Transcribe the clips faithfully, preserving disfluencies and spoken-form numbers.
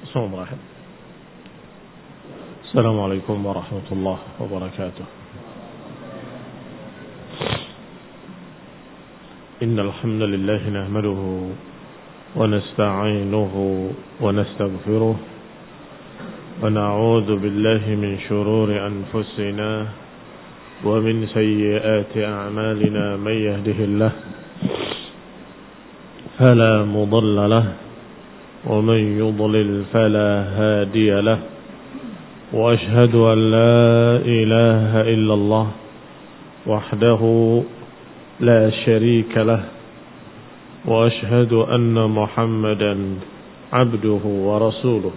Bismillahirrahmanirrahim. Assalamualaikum warahmatullahi wabarakatuh. Innal hamdalillah nahmaduhu wa nasta'inuhu wa nastaghfiruh wa na'udzu billahi min shururi anfusina wa min sayyiati a'malina may yahdihillah fala mudilla lahu ومن يضلل فلا هادي له وأشهد أن لا إله إلا الله وحده لا شريك له وأشهد أن محمدا عبده ورسوله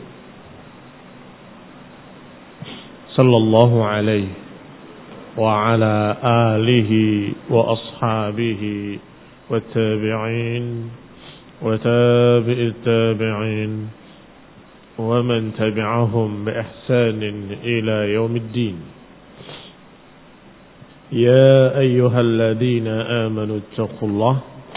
صلى الله عليه وعلى آله وأصحابه والتابعين وتابع التابعين ومن تبعهم بإحسان إلى يوم الدين. يا أيها الذين آمنوا اتقوا الله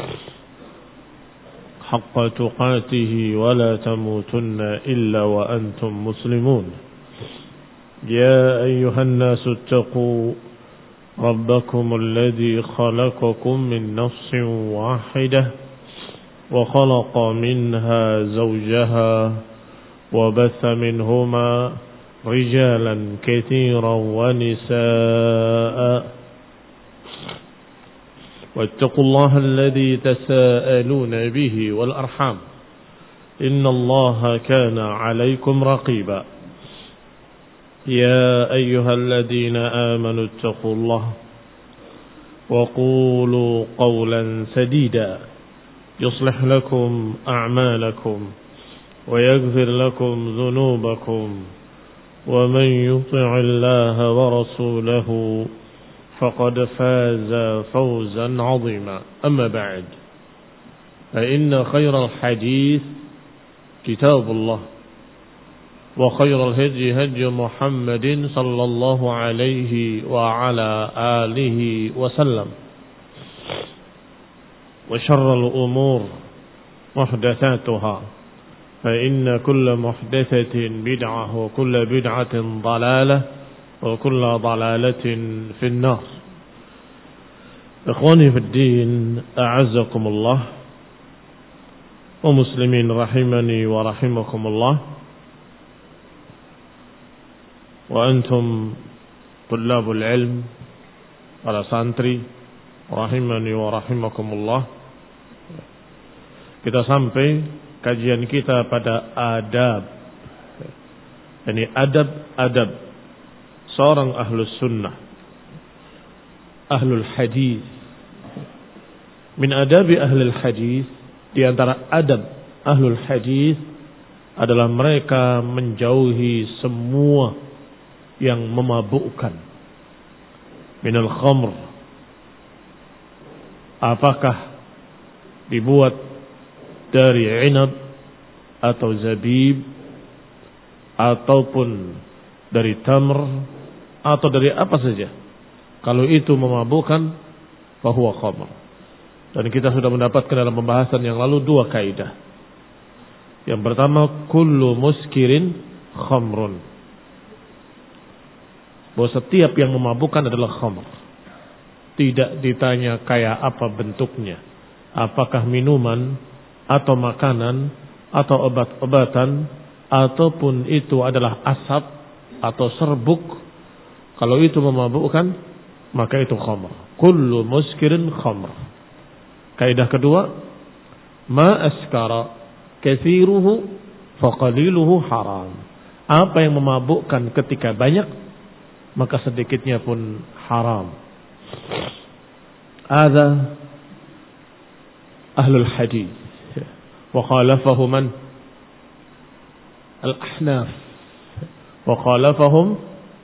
حق تقاته ولا تموتن إلا وأنتم مسلمون. يا أيها الناس اتقوا ربكم الذي خلقكم من نفس واحدة وخلق منها زوجها وبث منهما رجالا كثيرا ونساء واتقوا الله الذي تساءلون به والأرحام إن الله كان عليكم رقيبا. يا أيها الذين آمنوا اتقوا الله وقولوا قولا سديدا يصلح لكم أعمالكم ويغفر لكم ذنوبكم ومن يطع الله ورسوله فقد فاز فوزا عظيما. أما بعد فإن خير الحديث كتاب الله وخير الهدي هدي محمد صلى الله عليه وعلى آله وسلم وشر الأمور محدثاتها فإن كل محدثة بدعة وكل بدعة ضلالة وكل ضلالة في النار. إخواني في الدين أعزكم الله ومسلمين رحمني ورحمكم الله وأنتم طلاب العلم para santri rahimani wa rahimakumullah. Kita sampai kajian kita pada adab, ini adab-adab seorang ahlus sunnah, ahlul hadis. Min adabi ahlul hadis, di antara adab ahlul hadis adalah mereka menjauhi semua yang memabukkan. Minal khamr, apakah dibuat dari inab atau zabib ataupun dari tamr atau dari apa saja, kalau itu memabukkan fahuwa khamr. Dan kita sudah mendapatkan dalam pembahasan yang lalu dua kaidah. Yang pertama, kullu muskirin khamrun, bahwa setiap yang memabukkan adalah khamr. Tidak ditanya kayak apa bentuknya, apakah minuman atau makanan atau obat-obatan ataupun itu adalah asap atau serbuk. Kalau itu memabukkan maka itu khamr. Kullu muskirin khamr. Kaidah kedua, ma askara kathiruhu faqaliluhu haram. Apa yang memabukkan ketika banyak maka sedikitnya pun haram. Ada ahlul hadis wa khalafahum man al-ahnaf wa khalafahum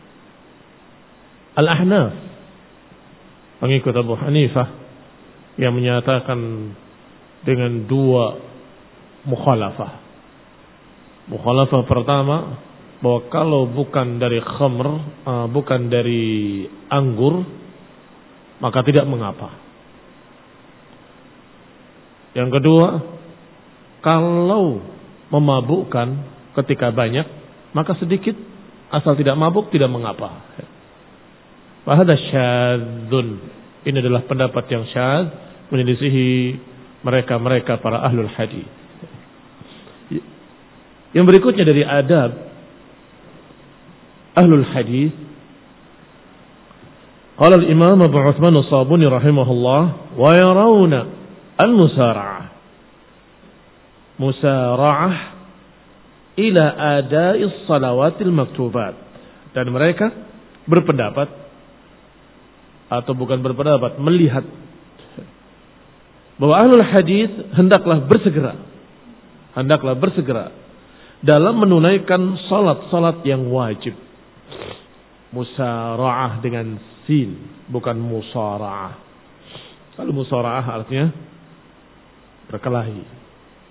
al-ahnaf, pengikut Abu Hanifah yang menyatakan dengan dua mukhalafah. Mukhalafah pertama, bahwa kalau bukan dari khamr, uh, bukan dari anggur, maka tidak mengapa. Yang kedua, kalau memabukkan Ketika banyak, maka sedikit, asal tidak mabuk tidak mengapa. Fahada syadzun. Ini adalah pendapat yang syadz, menyelisihi mereka-mereka para ahlul hadis. Yang berikutnya dari adab ahlul hadis, qala al-imam Abu Uthman as-Sabuni rahimahullah, wa yarawna al-musara'ah musara'ah ila ada'i as-salawatil maktubat. Dan mereka berpendapat, atau bukan berpendapat, melihat bahwa ahlul hadis hendaklah bersegera hendaklah bersegera dalam menunaikan salat-salat yang wajib. Musara'ah dengan sin, bukan musara'ah. Kalau musara'ah artinya berkelahi.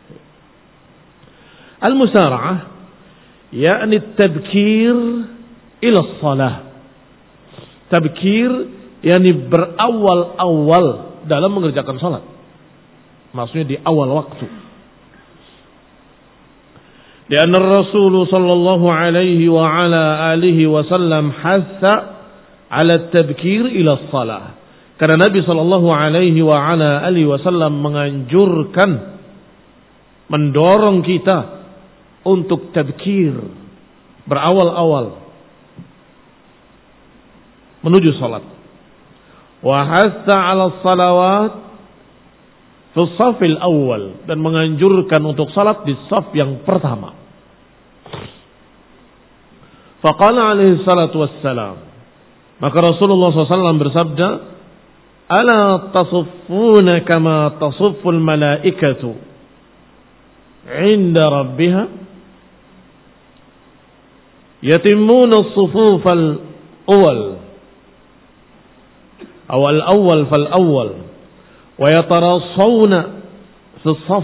Al-musara'ah yakni tabkir ila shalah. Tabkir yakni berawal-awal dalam mengerjakan salat. Maksudnya di awal waktu. Karena Rasul sallallahu alaihi wa ala alihi wasallam hassa ala tabkir ila shalah. Karena Nabi sallallahu alaihi wa ala alihi wasallam menganjurkan, mendorong kita untuk tabkir, berawal-awal menuju salat. Wa hassa ala salawat fi shafil awal, dan menganjurkan untuk salat di shaf yang pertama. Faqala alaihi salatu wassalam, maka Rasulullah sallallahu alaihi wasallam bersabda, ala tasuffuna kama tasufful malaikatu inda rabbiha, yatimmuna as-sufuf al-awwal aw al-awwal fal-awwal wa yatarasawna fi as-saff.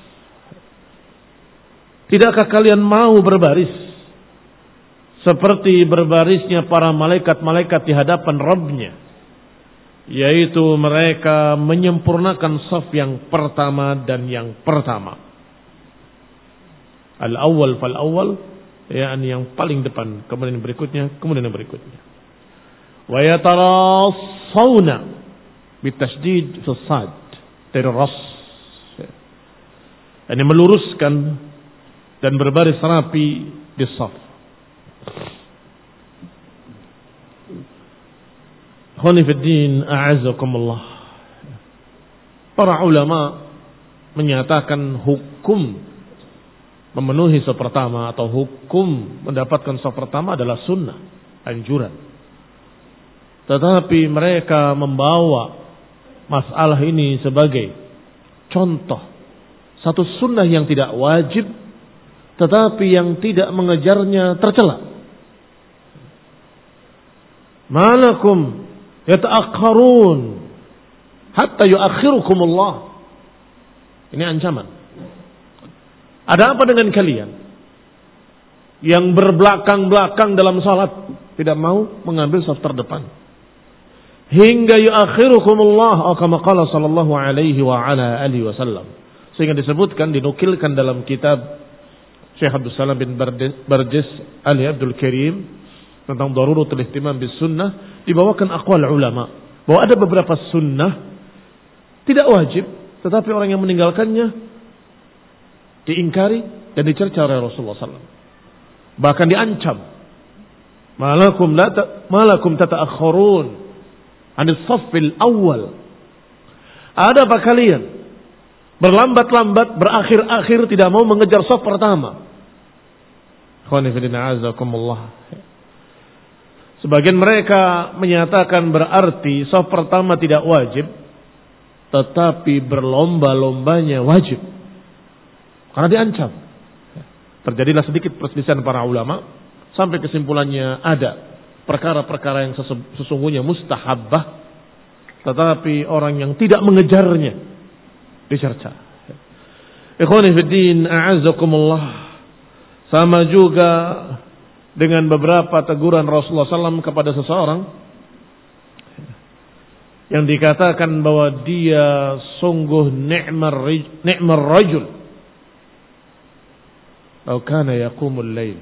Tidakkah kalian mau berbaris seperti berbarisnya para malaikat-malaikat di hadapan Rabb-Nya, yaitu mereka menyempurnakan saf yang pertama dan yang pertama. Al-awwal fal-awwal, yakni yang paling depan, kemudian yang berikutnya, kemudian yang berikutnya. Wa yatarasawna bitasydid fi sad, dari ras. Ini meluruskan dan berbaris rapi di saf. Khonifuddin a'azzakumullah. Para ulama menyatakan hukum memenuhi saf pertama atau hukum mendapatkan saf pertama adalah sunnah, anjuran. Tetapi mereka membawa masalah ini sebagai contoh satu sunnah yang tidak wajib, tetapi yang tidak mengejarnya tercela. Malakum yata'akharun hatta yu'akhirukumullah. Ini ancaman. Ada apa dengan kalian yang berbelakang-belakang dalam salat, tidak mau mengambil saf terdepan hingga yu'akhirukumullah, atau kama qala sallallahu alaihi wa ala alihi wasallam. Sehingga disebutkan, dinukilkan dalam kitab Syekh Abdul Salam bin Barjis Ali Abdul Karim tentang daruratul ihtimam bis sunnah, dibawakan aqwal ulama bahwa ada beberapa sunnah tidak wajib, tetapi orang yang meninggalkannya diingkari dan dicerca oleh Rasulullah sallallahu alaihi wasallam. Bahkan diancam, malakum la ta, malakum tata'akhirun anis saffil awal. Ada apa kalian berlambat-lambat, berakhir-akhir, tidak mau mengejar saf pertama? Khonifidina azakumullah. Sebagian mereka menyatakan berarti saf pertama tidak wajib, tetapi berlomba-lombanya wajib, karena diancam. Terjadilah sedikit perselisihan para ulama sampai kesimpulannya ada perkara-perkara yang sesungguhnya mustahabbah, tetapi orang yang tidak mengejarnya dicerca. Ikhwani fiddin a'azzakumullah. Sama juga dengan beberapa teguran Rasulullah sallallahu alaihi wasallam kepada seseorang yang dikatakan bahwa dia sungguh ni'mar ni'mar rajul, law kana yaqumul lail.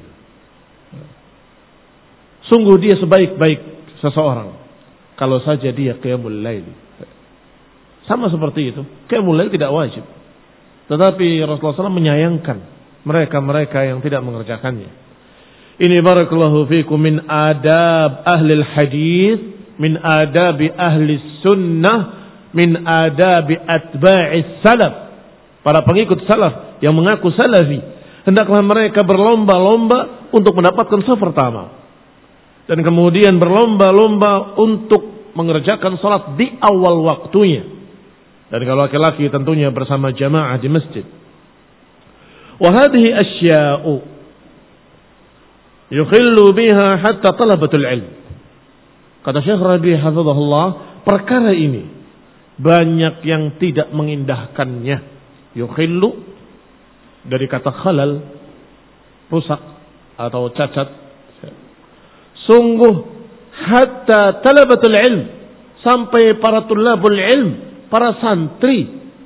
Sungguh dia sebaik-baik seseorang kalau saja dia qiyamul lail. Sama seperti itu. Qiyamul lail tidak wajib. Tetapi Rasulullah shallallahu alaihi wasallam menyayangkan mereka-mereka yang tidak mengerjakannya. Ini barakallahu fikum min adab ahli hadis, min adabi ahli sunnah, min adabi atba'is salaf. Para pengikut salaf yang mengaku salafi, hendaklah mereka berlomba-lomba untuk mendapatkan saf pertama. Dan kemudian berlomba-lomba untuk mengerjakan salat di awal waktunya. Dan kalau laki-laki tentunya bersama jamaah di masjid. Wa hadhihi asya'u yukhillu biha hatta talabatul ilm. Kata Syekh Rabi' hafizahullah, perkara ini banyak yang tidak mengindahkannya. Yukhillu dari kata khalal, rusak atau cacat. Sungguh hatta talabatul ilm, sampai para tulabul ilm, para santri,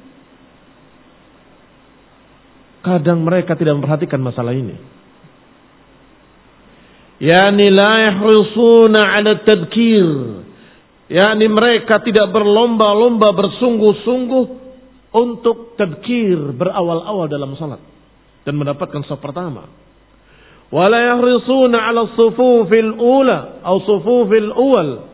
kadang mereka tidak memperhatikan masalah ini. Yani la yahrisuna ala tadhkir, yani mereka tidak berlomba-lomba bersungguh-sungguh untuk tadhkir, berawal-awal dalam salat dan mendapatkan saf pertama. Wala yahrisuna ala sufufil ula atau sufufil awal.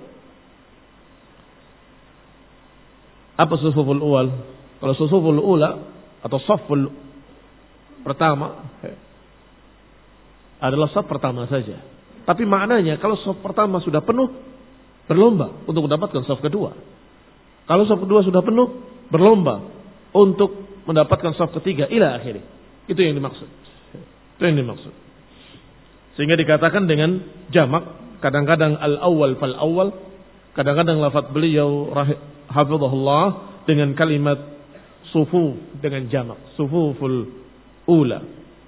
Apa sufuful awal? Kalau sufuful ula atau saful pertama adalah saf pertama saja. Tapi maknanya kalau saf pertama sudah penuh, berlomba untuk mendapatkan saf kedua. Kalau saf kedua sudah penuh, berlomba untuk mendapatkan saf ketiga ila akhiri. Itu yang dimaksud. Itu yang dimaksud. Sehingga dikatakan dengan jamak, kadang-kadang al-awwal fal-awwal, kadang-kadang lafaz beliau hafizahullah dengan kalimat sufuf dengan jamak, sufuful ula.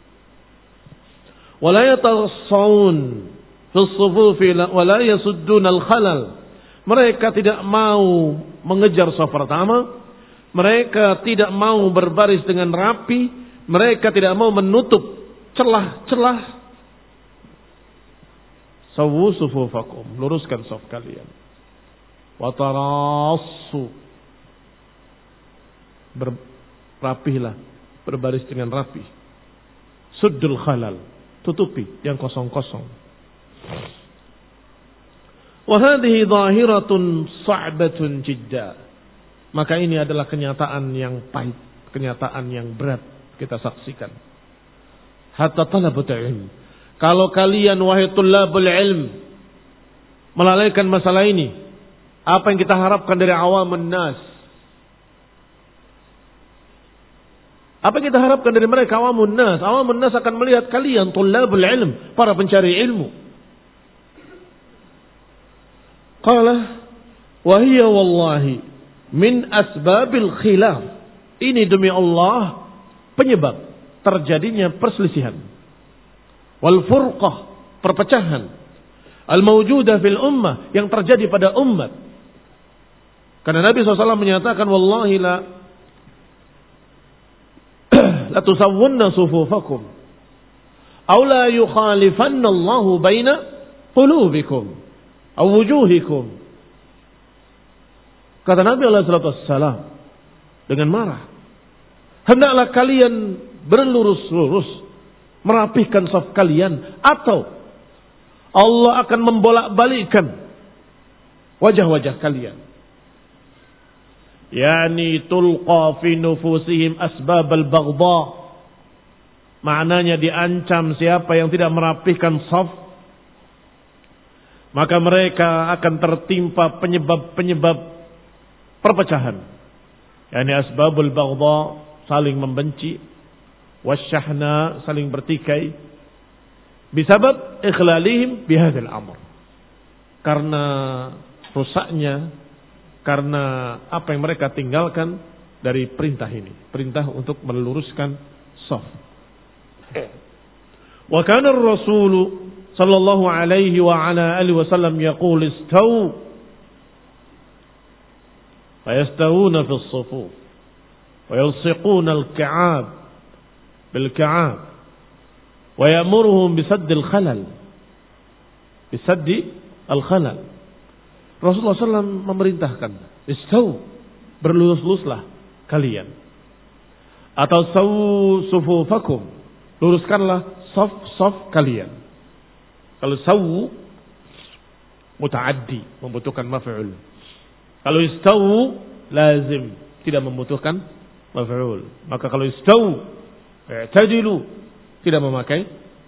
Wala yatasaun fi as-sufufi wala yasuddun al-khalal. Mereka tidak mau mengejar saf pertama, mereka tidak mau berbaris dengan rapi, mereka tidak mau menutup celah-celah. Sawu sufufakum, luruskan saf kalian. Wa tarassu, berapihlah, berbaris dengan rapi. Suddul khalal, tutupi yang kosong-kosong. Wa hadhihi dhahiratun sa'batun jidda. Maka ini adalah kenyataan yang pahit, kenyataan yang berat kita saksikan. Hatta talabul ilm. Kalau kalian wahai tullabul ilm melalaikan masalah ini, apa yang kita harapkan dari awamun nas? Apa yang kita harapkan dari mereka awamun nas? Awamun nas akan melihat kalian tullabul ilm, para pencari ilmu. Qala wa hiya wallahi min asbabil khilaf. Ini demi Allah penyebab terjadinya perselisihan. Wal furqah, perpecahan. Al mawjudah fil ummah, yang terjadi pada umat. Karena Nabi shallallahu alaihi wasallam menyatakan, wallahi la la tusawwunna sufufakum aw la yukhalifanna Allahu baina qulubikum aw wujuhikum. Kata Nabi alaihi wasallam dengan marah, hendaklah kalian berlurus-lurus merapihkan saf kalian, atau Allah akan membolak-balikkan wajah-wajah kalian. Yani tulqa fi nufusihim asbab al-baghdha. Maknanya diancam siapa yang tidak merapihkan saf, maka mereka akan tertimpa penyebab-penyebab perpecahan. Yani asbabul baghdha, saling membenci, wasyahna, saling bertikai, bisabab ikhlalihim bihadzal amr, karena rusaknya, karena apa yang mereka tinggalkan dari perintah ini, perintah untuk meluruskan shaf. Wa kana ar-rasul sallallahu alaihi wa ala alihi wasallam yaqul istaw fa yastawuna fi as-sufuf wa yalsiquna al-ka'ab bil-ka'ab Wa ya'muruhum bisaddil khalal. Bisaddi al-khalal. Rasulullah shallallahu alaihi wasallam memerintahkan, istaw, berlurus-luruslah kalian. Atau sawu sufufakum, luruskanlah saf-saf kalian. Kalau sawu mutaaddi, membutuhkan maf'ul. Kalau istawu lazim, tidak membutuhkan maf'ul. Maka kalau istawu, i'tadilu, tidak memakai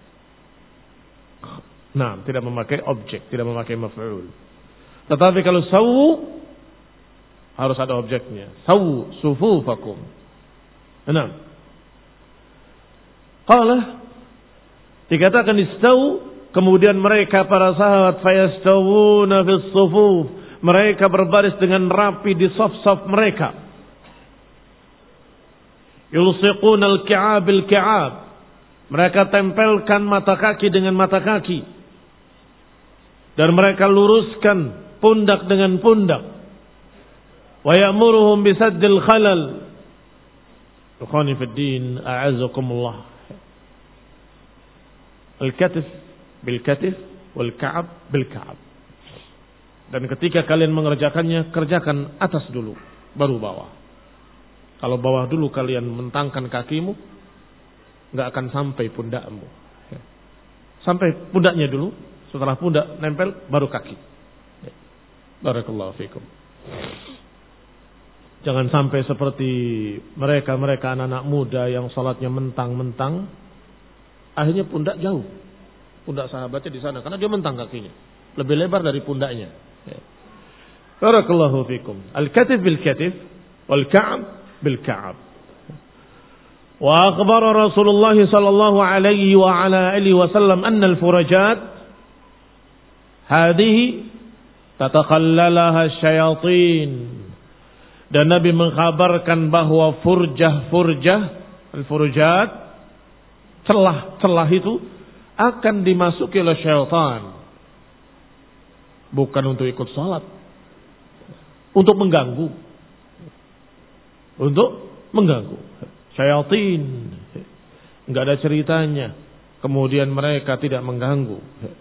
nah, tidak memakai objek, tidak memakai maf'ul. Tetapi kalau sawu harus ada objeknya. Sawu sufufakum. Nah. Qala, dikatakan istawu, kemudian mereka para sahabat fayastawuna fis sufuf, mereka berbaris dengan rapi di saf-saf mereka. Yulsiquna al-ki'ab al-ki'ab, mereka tempelkan mata kaki dengan mata kaki, dan mereka luruskan pundak dengan pundak. Wa ya'muruhum bisaddil khalal. Ikhwani fid din, a'azzakumullah. Al-katif bil katif wal ka'ab bil ka'ab. Dan ketika kalian mengerjakannya, kerjakan atas dulu, baru bawah. Kalau bawah dulu kalian mentangkan kakimu, enggak akan sampai pundakmu. Sampai pundaknya dulu, setelah pundak nempel baru kaki. Barakallahu fikum. Jangan sampai seperti mereka-mereka anak-anak muda yang salatnya mentang-mentang, akhirnya pundak jauh. Pundak sahabatnya di sana karena dia mentang kakinya, lebih lebar dari pundaknya. Barakallahu fikum. Al-katif bil katif wal ka'ab bil ka'ab. Wa akhbara Rasulullah sallallahu alaihi wa ala alihi wasallam anna al-furajat hadhihi tatakhallalaha syayatin. Dan Nabi mengkhabarkan bahwa furjah-furjah, al-furujat, celah-celah itu akan dimasuki oleh syaitan. Bukan untuk ikut salat, untuk mengganggu. Untuk mengganggu. Syayatin. Enggak ada ceritanya. Kemudian mereka tidak mengganggu.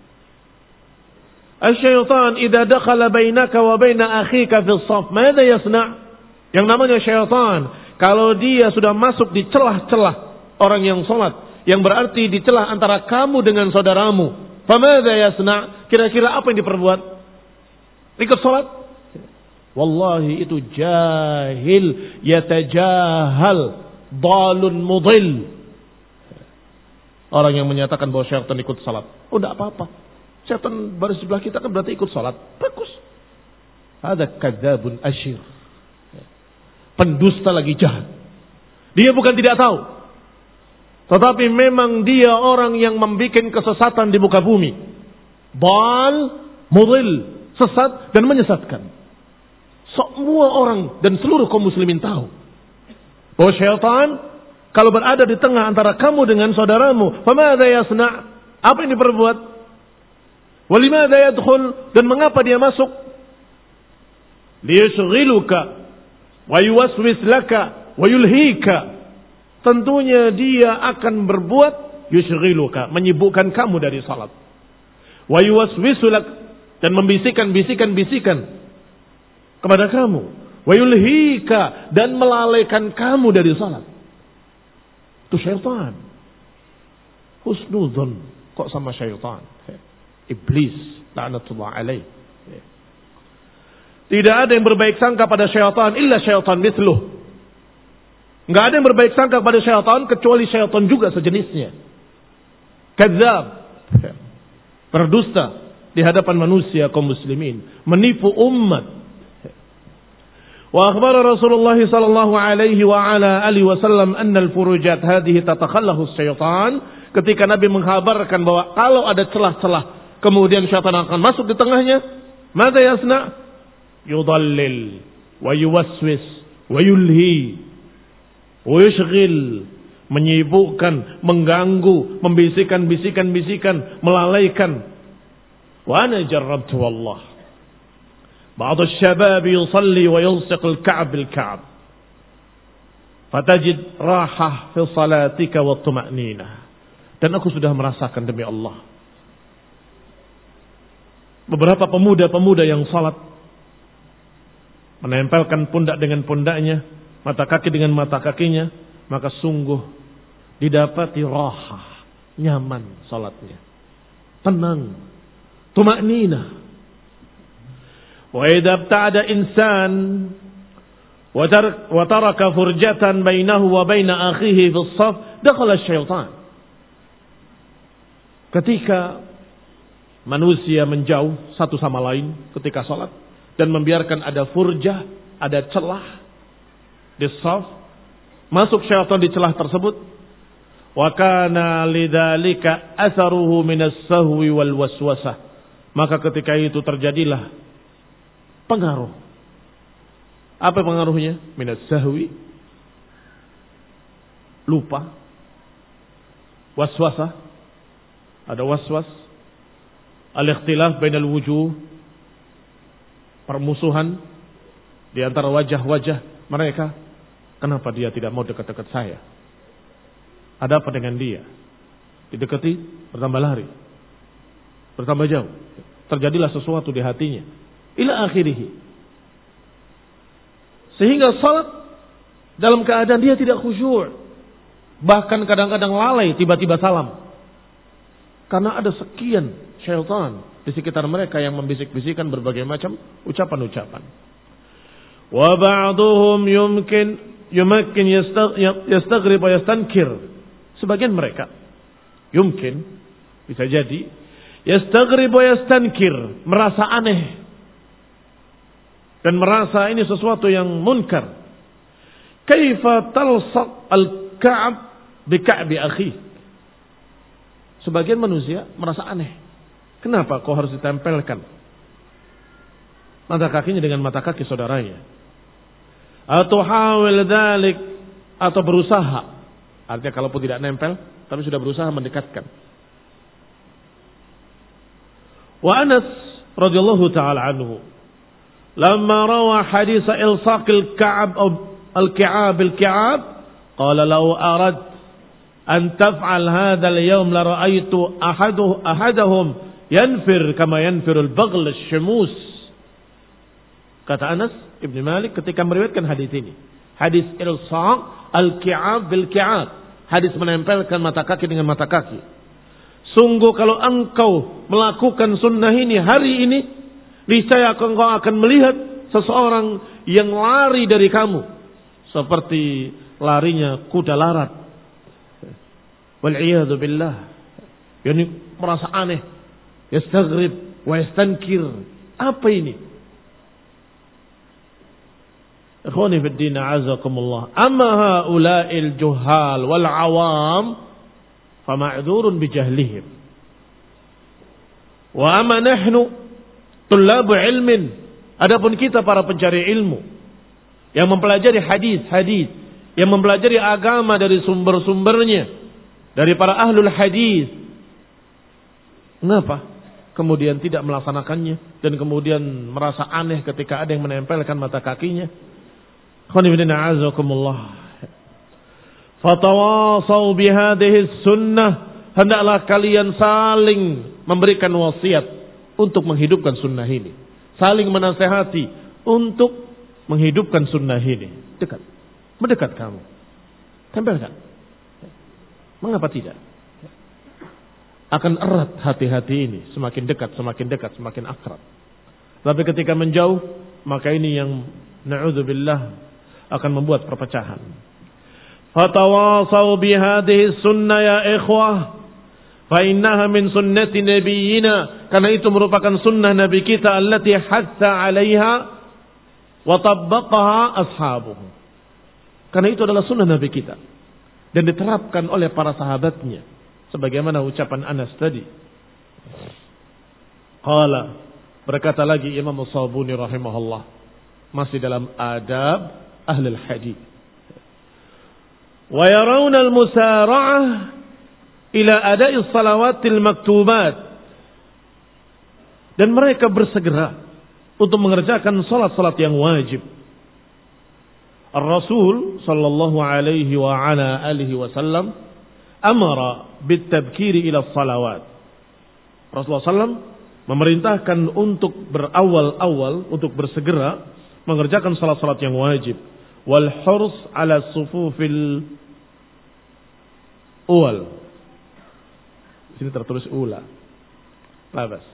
Asy-syaitan idza dakhala bainaka wa baina akhika fi shaff, madza yasna'? Yang namanya syaitan, kalau dia sudah masuk di celah-celah orang yang salat, yang berarti di celah antara kamu dengan saudaramu, famadza yasna'? Kira-kira apa yang diperbuat? Ikut salat? Wallahi itu jahil, yatajahal, dalun mudil. Orang yang menyatakan bahwa syaitan ikut salat. Oh, tidak apa-apa. Syaitan baris sebelah kita kan berarti ikut salat. Bagus. Ada kadzabun asyir. Pendusta lagi jahat. Dia bukan tidak tahu. Tetapi memang dia orang yang membuat kesesatan di muka bumi. Dal, mudil, sesat dan menyesatkan. Semua orang dan seluruh kaum muslimin tahu bahwa syaitan kalau berada di tengah antara kamu dengan saudaramu, famadza yasna'? Apa yang diperbuat? Walimadza yadkhul, dan mengapa dia masuk? Liyushghiluka wa yuwaswis laka wa yulhika. Tentunya dia akan berbuat yushghiluka, menyibukkan kamu dari salat. Wa yuwaswisu lak, dan membisikkan-bisikan-bisikan kepada kamu. Wa yulhika, dan melalaikan kamu dari salat. Itu syaitan. Husnudzon kok sama syaitan. Iblis, laknatullah alaih. Tidak ada yang berbaik sangka pada syaitan illa syaitan mithluh. Enggak ada yang berbaik sangka pada syaitan kecuali syaitan juga sejenisnya. Kadzab, berdusta di hadapan manusia kaum muslimin, menipu umat. Wa akhbara Rasulullah sallallahu alaihi wa ala alihi wasallam anna al-furujat hadhihi tatakhallahu syaitan, ketika Nabi mengkhabarkan bahwa kalau ada celah-celah kemudian syaitan akan masuk di tengahnya, madza yasna'? Yudallil wa yuwaswis wa yulhi wa yushghil, menyibukkan, mengganggu, membisikkan-bisikan-bisikan, melalaikan. Wa ana jarrabtu wallah. Ba'd asy-syabab yusalli wa yulsiq al-ka'b bil-ka'b. Fatajid rahah fi salatika wa tuma'ninah. Dan aku sudah merasakan demi Allah. Beberapa pemuda-pemuda yang salat menempelkan pundak dengan pundaknya, mata kaki dengan mata kakinya, maka sungguh didapati rahah, nyaman salatnya, tenang, tuma'ninah. Wa idza ibta'ada insan wa taraka furjatan bainahu wa baina akhihi fi shaff dakhala asy-syaitan. Ketika manusia menjauh satu sama lain ketika salat dan membiarkan ada furjah, ada celah di shaf, masuk syaitan di celah tersebut. Wa kana lidzalika atharuhu minas sahwi wal waswasah. Maka ketika itu terjadilah pengaruh. Apa pengaruhnya? Minas sahwi, lupa, waswasah, ada waswas, al-ikhtilaf bainal wujuh, permusuhan di antara wajah-wajah mereka. Kenapa dia tidak mau dekat-dekat saya? Ada apa dengan dia? Didekati, bertambah lari, bertambah jauh. Terjadilah sesuatu di hatinya. Ila akhirih. Sehingga salat dalam keadaan dia tidak khusyuk. Bahkan kadang-kadang lalai, tiba-tiba salam. Karena ada sekian syaitan di sekitar mereka yang membisik-bisikan berbagai macam ucapan-ucapan. Wa ba'duhum yumkin yumakkin yastaghrib wa yastankir. Sebagian mereka yumkin, bisa jadi, yastaghrib wa yastankir, merasa aneh dan merasa ini sesuatu yang munkar. Kaifa talsaq al-ka'b bi ka'bi akhi. Sebagian manusia merasa aneh. Kenapa kau harus ditempelkan mata kakinya dengan mata kaki saudaranya? Atau hawil dzalik, atau berusaha. Artinya kalaupun tidak nempel, tapi sudah berusaha mendekatkan. Wa Anas radhiyallahu taala anhu, lamma rawa hadits ilsaq al-ka'b al-ka'ab al-ka'ab, qala law arad an taf'al hadha al-yawm la ra'aytu ahaduh ahadahum yanfir kama yanfir al-baghl ash-shamus. Kata Anas Ibn Malik ketika meriwayatkan hadis ini. Hadis ilsaq al-ki'ab bil-ki'ab. Hadis menempelkan mata kaki dengan mata kaki. Sungguh kalau engkau melakukan sunnah ini hari ini, niscaya engkau akan melihat seseorang yang lari dari kamu seperti larinya kuda larat. Wal'iyadu billah. Yani merasa aneh. Yastaghrib wa yastankir. Apa ini? Ikhwani fi din a'azakumullah. Amma haula'il juhal wal awam fama'dzurun bijahlihim. Wa amma nahnu tullabu ilmin. Adapun kita para pencari ilmu yang mempelajari hadis-hadis, yang mempelajari agama dari sumber-sumbernya, dari para ahlul hadis. Mengapa kemudian tidak melaksanakannya dan kemudian merasa aneh ketika ada yang menempelkan mata kakinya? Fatawasau bihadhihi sunnah, hendaklah kalian saling memberikan wasiat untuk menghidupkan sunnah ini, saling menasehati untuk menghidupkan sunnah ini. Dekat, mendekat kamu, tempelkan. Mengapa tidak? Akan erat hati-hati ini, semakin dekat, semakin dekat, semakin akrab. Tapi ketika menjauh, maka ini yang na'udzubillah akan membuat perpecahan. Fatawasau bihadhihi sunnah ya ikhwah, fa innaha min sunnati nabiyyina, karena itu merupakan sunnah nabi kita allati hatta 'alaiha wa tabbaqaha ashabuhu. Karena itu adalah sunnah nabi kita dan diterapkan oleh para sahabatnya sebagaimana ucapan Anas tadi. Qala, berkata lagi Imam As-Sabuni rahimahullah, masih dalam adab ahlul hadis. Wa yarawna al-musara'ah ila ada'i salawatil maktubat. Dan mereka bersegera untuk mengerjakan salat-salat yang wajib. Ar-Rasul sallallahu alaihi wa ala alihi wasallam amara bitabkiri ila salawat. Rasulullah sallallahu alaihi wasallam memerintahkan untuk berawal-awal, untuk bersegera mengerjakan salat-salat yang wajib. Wal hurs ala sufufil uwal. Di sini tertulis ula. Labas.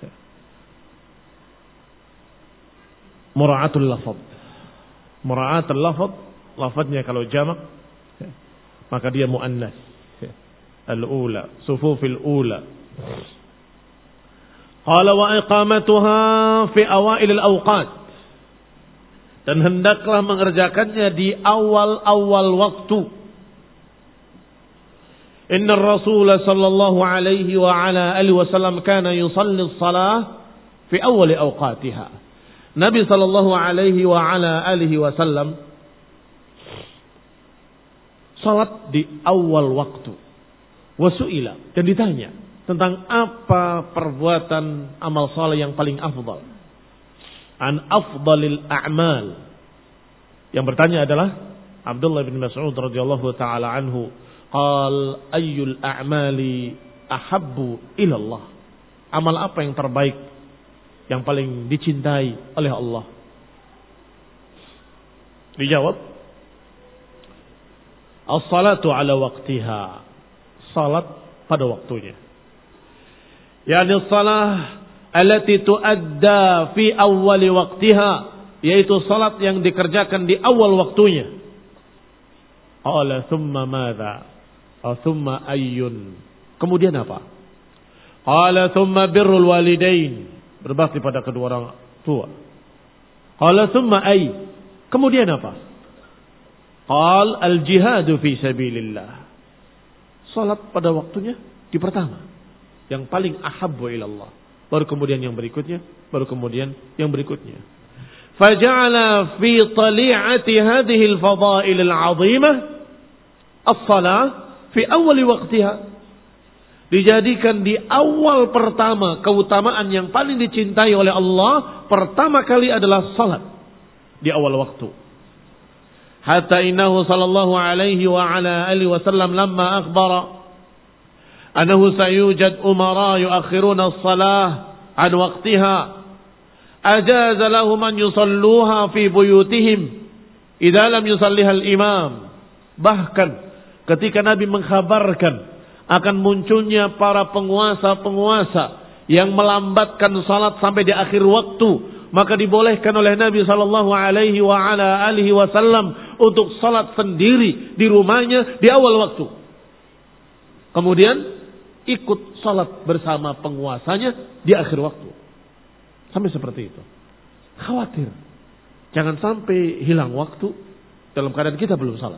Mura'atul lafaz. Mura'atul lafaz, lafaznya kalau jamak maka dia muannas. Al-ula, sufufil ula. Qala wa iqamatuha fi awail al-awqat. Dan hendaklah mengerjakannya di awal-awal waktu. Inna Rasul sallallahu alaihi wa ala alihi wasallam kana yusalli as-salah fi awal awqatiha. Nabi sallallahu alaihi wa ala alihi wasallam salat di awal waktu. Wa su'ila, dan ditanya tentang apa perbuatan amal saleh yang paling afdal. An afdalil a'mal. Yang bertanya adalah Abdullah bin Mas'ud radhiyallahu taala anhu. Qal ayyul a'mali ahabbu ila Allah. Amal apa yang terbaik, yang paling dicintai oleh Allah? Dijawab, as-salatu ala waqtiha. Salat pada waktunya. Yani salah allati tuadda fi awwali waqtiha, yaitu salat yang dikerjakan di awal waktunya. Qala thumma madza? Thumma ayyun? Kemudian apa? Qala thumma birrul walidain, berbakti pada kedua orang tua. Qala thumma ay? Kemudian apa? Qal al jihadu fi sabilillah. Salat pada waktunya di pertama, yang paling ahabbu ilallah. Baru kemudian yang berikutnya, baru kemudian yang berikutnya. Faja'ala fi tali'ati hadhihi al-fada'il al-'azimah as-salah fi awal waqtiha. Dijadikan di awal pertama keutamaan yang paling dicintai oleh Allah, pertama kali adalah salat di awal waktu. Hatta innahu sallallahu alaihi wa ala alihi wasallam lamma akhbara annahu sayujad umara yuakhiruna as-salah an waqtiha ajaza lahum an yusalluha fi buyutihim idza lam yusalliha al-imam. Bahkan ketika Nabi mengkhabarkan akan munculnya para penguasa-penguasa yang melambatkan salat sampai di akhir waktu, maka dibolehkan oleh Nabi sallallahu alaihi wa ala alihi wasallam untuk salat sendiri di rumahnya di awal waktu. Kemudian ikut salat bersama penguasanya di akhir waktu. Sampai seperti itu. Khawatir jangan sampai hilang waktu dalam keadaan kita belum salat.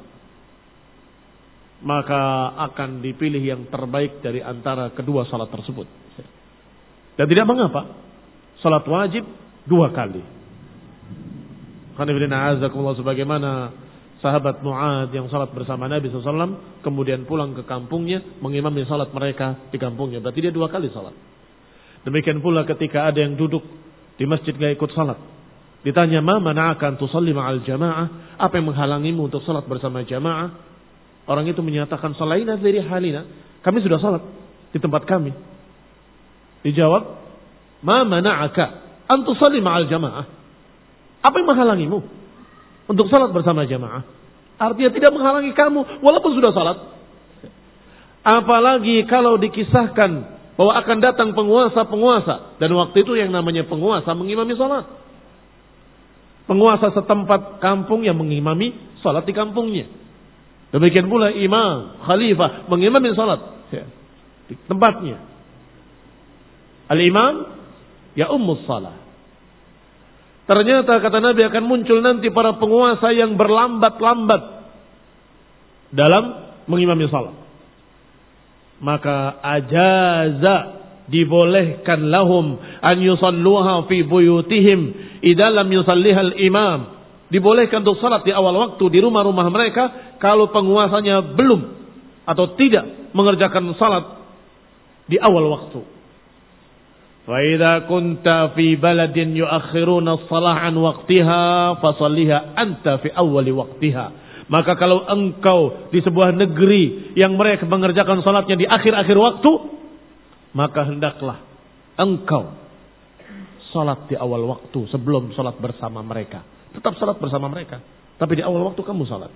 Maka akan dipilih yang terbaik dari antara kedua salat tersebut. Dan tidak mengapa salat wajib dua kali. Qanifidina azakumullah, sebagaimana sahabat Mu'ad yang salat bersama Nabi shallallahu alaihi wasallam kemudian pulang ke kampungnya mengimami salat mereka di kampungnya. Berarti dia dua kali salat. Demikian pula ketika ada yang duduk di masjid gak ikut salat, ditanya, ma mana'aka an tusalli ma'al jamaah? Apa yang menghalangimu untuk salat bersama jamaah? Orang itu menyatakan, salaina dari halina, kami sudah salat di tempat kami. Dijawab, ma mana'aka an tusalli ma'al jamaah? Apa yang menghalangimu untuk salat bersama jamaah? Artinya tidak menghalangi kamu walaupun sudah salat. Apalagi kalau dikisahkan bahwa akan datang penguasa-penguasa, dan waktu itu yang namanya penguasa mengimami salat. Penguasa setempat kampung yang mengimami salat di kampungnya. Demikian pula imam, khalifah mengimami salat di tempatnya. Al-imam ya ummus salat. Ternyata kata Nabi akan muncul nanti para penguasa yang berlambat-lambat dalam mengimami salat. Maka ajaza, dibolehkan lahum an yusalluha fi buyutihim idza lam yusalliha al-imam. Dibolehkan untuk salat di awal waktu di rumah-rumah mereka kalau penguasanya belum atau tidak mengerjakan salat di awal waktu. Fa idza kunta fi baladin yuakhiruna as-salah an waqtiha fasalliha anta fi awwali waqtiha. Maka kalau engkau di sebuah negeri yang mereka mengerjakan salatnya di akhir-akhir waktu, maka hendaklah engkau salat di awal waktu sebelum salat bersama mereka. Tetap salat bersama mereka, tapi di awal waktu kamu salat.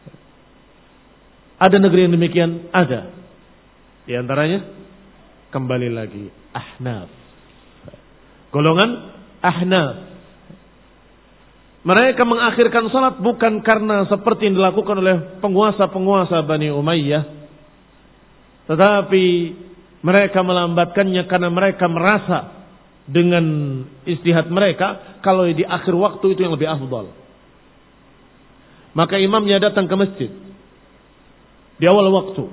Ada negeri yang demikian? Ada. Di antaranya kembali lagi Ahnaf. Golongan Ahnaf. Mereka mengakhirkan salat bukan karena seperti yang dilakukan oleh penguasa-penguasa Bani Umayyah, tetapi mereka melambatkannya karena mereka merasa dengan istihad mereka kalau di akhir waktu itu yang lebih afdal. Maka imamnya datang ke masjid di awal waktu,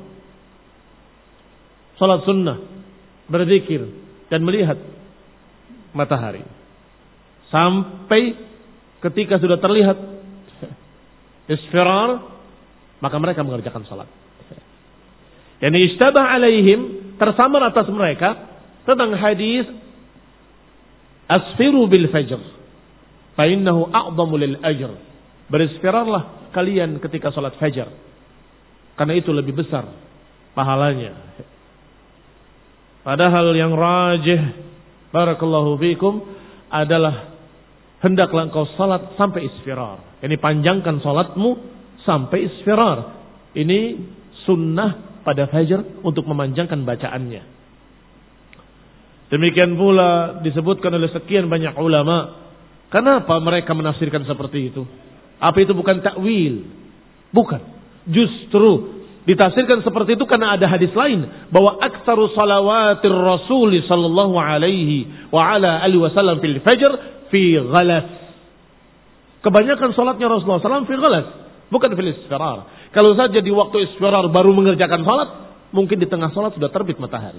salat sunnah, berzikir dan melihat matahari sampai ketika sudah terlihat isfirar, maka mereka mengerjakan salat. Dan istabah alaihim, tersamar atas mereka tentang hadis asfiru bil fajr fa innahu a'zamu lil ajr. Berisfirarlah kalian ketika salat fajar, karena itu lebih besar pahalanya. Padahal yang rajih, barakallahu fikum, adalah hendaklah engkau salat sampai isfirar. Ini panjangkan salatmu sampai isfirar. Ini sunnah pada fajar untuk memanjangkan bacaannya. Demikian pula disebutkan oleh sekian banyak ulama. Kenapa mereka menafsirkan seperti itu? Apa itu bukan takwil? Bukan. Justru ditafsirkan seperti itu karena ada hadis lain bahwa aktsaru salawatir Rasul sallallahu alaihi wa ala alihi wasallam fil fajr fi ghalas. Kebanyakan salatnya Rasulullah sallallahu alaihi wasallam fi ghalas, bukan fil isfirar. Kalau saja di waktu isfirar baru mengerjakan salat, mungkin di tengah salat sudah terbit matahari.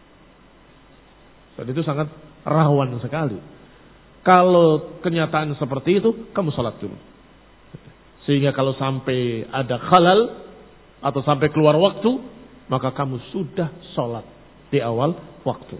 Dan itu sangat rawan sekali. Kalau kenyataan seperti itu, kamu salat dulu. Sehingga kalau sampai ada khalal atau sampai keluar waktu, maka kamu sudah salat di awal waktu.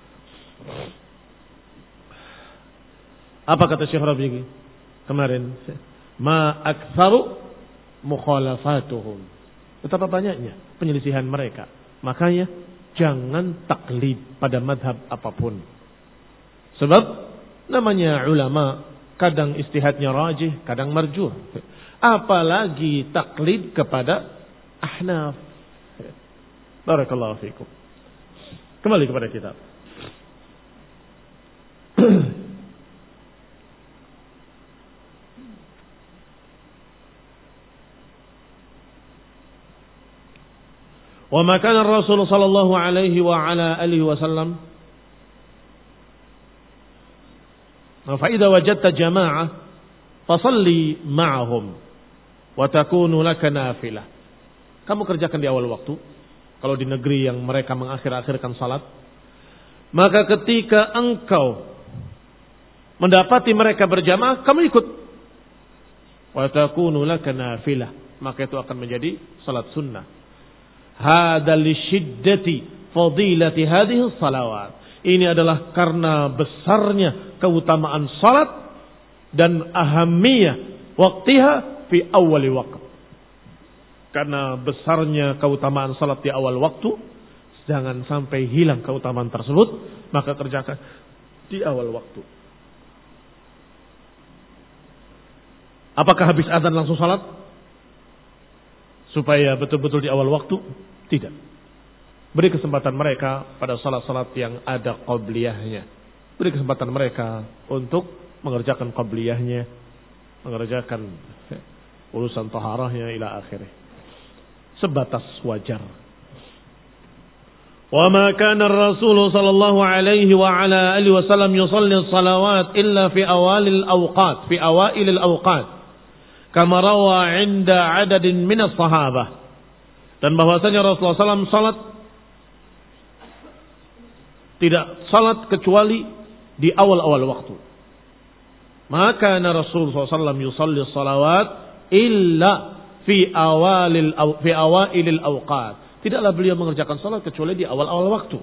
Apa kata Syekh Rabi'i kemarin? Ma aktsaru mukhalafatuhum. Betapa banyaknya penyelisihan mereka. Makanya jangan taklid pada madhab apapun. Sebab namanya ulama, kadang istihadnya rajih, kadang marjuh. Apalagi taklid kepada Ahnaf. Barakallahu fikum. Kembali kepada kitab. Wa ma kana ar-rasul sallallahu alaihi wa ala alihi wasallam fa idza wajadta jama'ah fasalli ma'ahum wa takunu laka nafilah. Kamu kerjakan di awal waktu. Kalau di negeri yang mereka mengakhir-akhirkan salat, maka ketika engkau mendapati mereka berjamaah, kamu ikut. Wa takunu laka nafilah, maka itu akan menjadi salat sunnah. Hada li syiddati fadilati hadhihi salawat. Ini adalah karena besarnya keutamaan salat dan ahamiyah waktiha fi awali waqt. Karena besarnya keutamaan salat di awal waktu, jangan sampai hilang keutamaan tersebut, maka kerjakan di awal waktu. Apakah habis azan langsung salat? Supaya betul-betul di awal waktu? Tidak. Beri kesempatan mereka pada salat-salat yang ada qabliyahnya. Beri kesempatan mereka untuk mengerjakan qabliyahnya, mengerjakan urusan taharahnya ila akhirih. Sebatas wajar. Wa ma kana ar-rasul sallallahu alaihi wa ala alihi wasallam yusalli as-salawat illa fi awalil awqat, fi awailil awqat. Kama rawa 'inda 'adadin min as-sahabah. Dan bahwasanya Rasulullah sallallahu alaihi wasallam salat tidak salat kecuali di awal-awal waktu. Maka Rasulullah sallallahu alaihi wasallam yusalli salawat illa fi awalil fi awailil awqat. Tidaklah beliau mengerjakan salat kecuali di awal-awal waktu.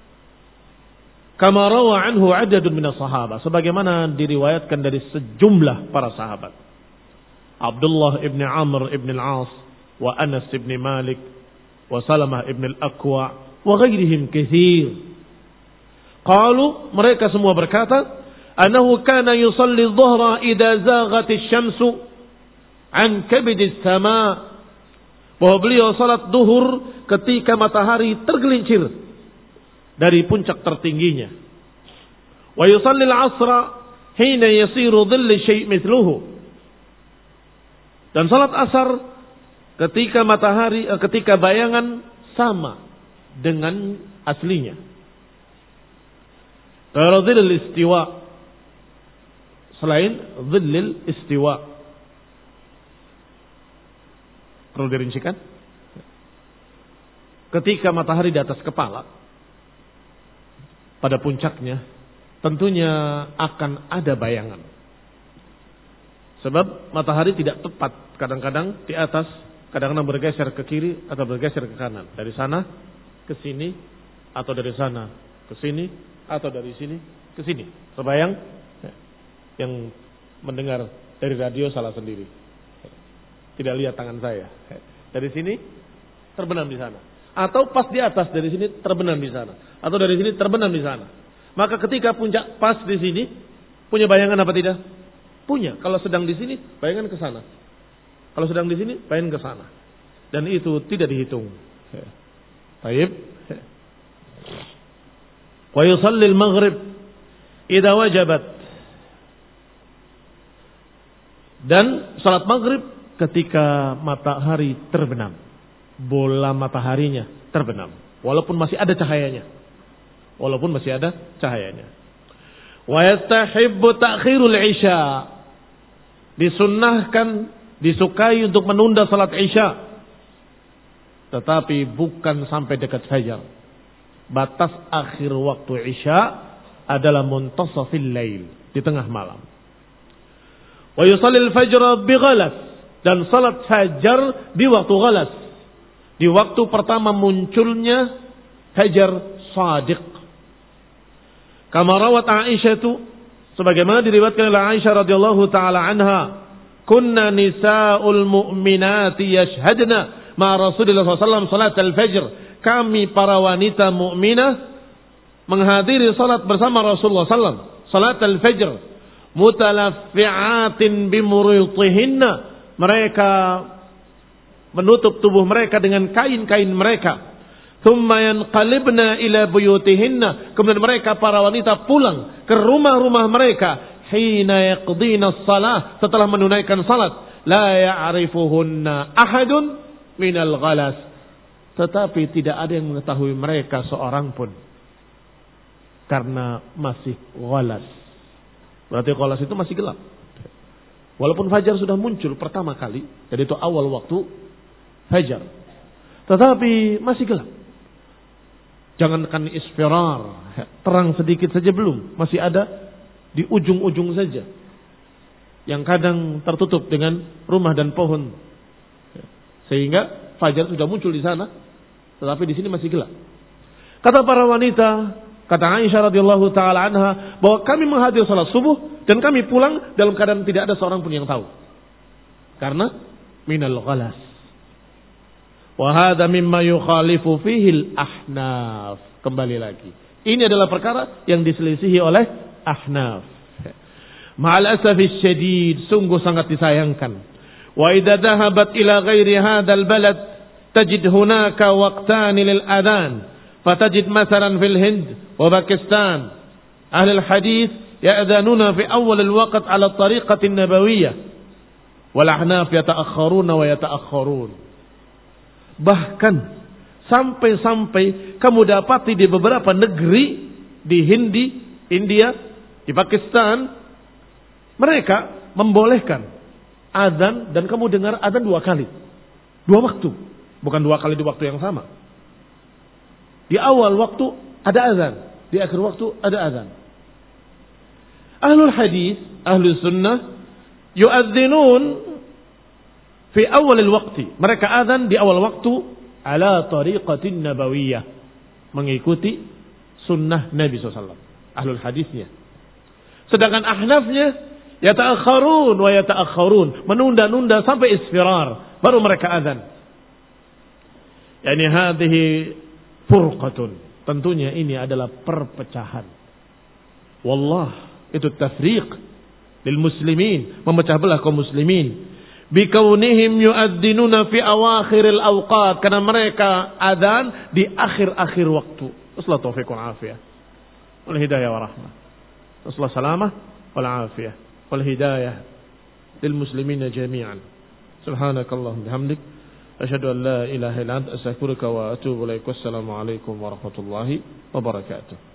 Kama rawa anhu 'adadun min as-sahabah, sebagaimana diriwayatkan dari sejumlah para sahabat. Abdullah ibn Amr ibn al-As, wa Anas ibn Malik, wa Salamah ibn al-Aqwa, wa ghairihim katsir. Qalu, mereka semua berkata, anahu kana yusalli dhuhra idza zaghatis syamsu an kabidis sama, bahwa beliau salat duhur ketika matahari tergelincir dari puncak tertingginya. Wa yusalli al-'asra hina yasiru dhillu syai' mithluhu. Dan salat asar ketika matahari ketika bayangan sama dengan aslinya. Kalau dhillil istiwa, selain dhillil istiwa, perlu dirincikan. Ketika matahari di atas kepala, pada puncaknya, tentunya akan ada bayangan. Sebab matahari tidak tepat, kadang-kadang di atas, kadang-kadang bergeser ke kiri atau bergeser ke kanan. Dari sana ke sini, atau dari sana ke sini, atau dari sini ke sini. Terbayang? Yang mendengar dari radio salah sendiri. Tidak lihat tangan saya. Dari sini terbenam di sana. Atau pas di atas dari sini terbenam di sana. Atau dari sini terbenam di sana. Maka ketika puncak pas di sini, punya bayangan apa tidak? Punya. Kalau sedang di sini, bayangan ke sana. Kalau sedang di sini, bayangan ke sana. Dan itu tidak dihitung. Baik. Wa yusalli al-maghrib idza wajabat. Dan salat maghrib ketika matahari terbenam. Bola mataharinya terbenam. Walaupun masih ada cahayanya. Walaupun masih ada cahayanya. Wa yastahibbu ta'khirul isya. Disunnahkan, disukai untuk menunda salat isya. Tetapi bukan sampai dekat fajar. Batas akhir waktu isya adalah muntasafil lail, di tengah malam. Wa yusallil fajr bi ghalas, dan salat fajar di waktu ghalas, di waktu pertama munculnya fajar shadiq. Kama rawat Aisyah tu, sebagaimana diriwayatkan oleh Aisyah radhiyallahu taala anha, kunna nisaul mu'minati yashhadna ma Rasulullah sallallahu alaihi wasallam salat al-fajr. Kami para wanita mukminah menghadiri salat bersama Rasulullah sallallahu alaihi wasallam, salat al-fajr, mutalaffi'atin bimuritihinna. Mereka menutup tubuh mereka dengan kain-kain mereka. Thumma yanqalibna ila buyutihinna. Kemudian mereka para wanita pulang ke rumah-rumah mereka. Hina yaqdina as-salah, setelah menunaikan salat. La ya'rifuhunna ahadun minal ghalas. Tetapi tidak ada yang mengetahui mereka seorang pun. Karena masih ghalas. Berarti ghalas itu masih gelap. Walaupun fajar sudah muncul pertama kali. Jadi itu awal waktu fajar. Tetapi masih gelap. Jangankan isfirar. Terang sedikit saja belum. Masih ada di ujung-ujung saja. Yang kadang tertutup dengan rumah dan pohon. Sehingga fajar sudah muncul di sana. Tetapi di sini masih gelap. Kata para wanita, kata Aisyah radhiyallahu taala anha, bahwa kami menghadiri salat subuh dan kami pulang dalam keadaan tidak ada seorang pun yang tahu. Karena minal ghalas. Wa hadza mimma yukhalifu fihi al-ahnaf. Kembali lagi. Ini adalah perkara yang diselisihi oleh ahnaf. Ma'al asafi syadid, sungguh sangat disayangkan. Wa idza dhahabat ila ghairi hadzal balad tajid hunaka waqtan lil adhan. Fatajid masalan fil Hind wa Pakistan ahli al-hadith ya'dhanuna fi awal al-waqt ala tariqati an-nabawiyyah wal ahnaf yata'akhkharuna wa yata'akhkharun. Bahkan sampai-sampai kamu dapati di beberapa negeri di Hindi, India, di Pakistan, mereka membolehkan azan dan kamu dengar azan dua kali. Dua waktu. Bukan dua kali di waktu yang sama. Di awal waktu ada azan. Di akhir waktu ada azan. Ahlul hadis, ahlul sunnah, yu'adzinun fi awal al-waqti. Mereka azan di awal waktu ala tariqatin nabawiyyah. Mengikuti sunnah Nabi shallallahu alaihi wasallam. Ahlul hadisnya. Sedangkan ahnafnya yata'akhkharun wa yata'akhkharun, menunda-nunda sampai isfirar, baru mereka azan. Yani hadhihi furqatun. Tentunya ini adalah perpecahan. Wallah, itu tafriq lil muslimin, memecah belah kaum muslimin. Bikaunihim yu'addinuna fi awakhiril awqat, karena mereka adzan di akhir-akhir waktu. Wassalatu taufiq wal afiyah. Wal hidayah wa rahmah. Wassalatu salamah wal afiyah wal hidayah lil muslimina jami'an. Subhanakallahumma bihamdik asyhadu an la ilaha illa anta astaghfiruka wa atubu ilaik. Wassalamu alaikum warahmatullahi wabarakatuh.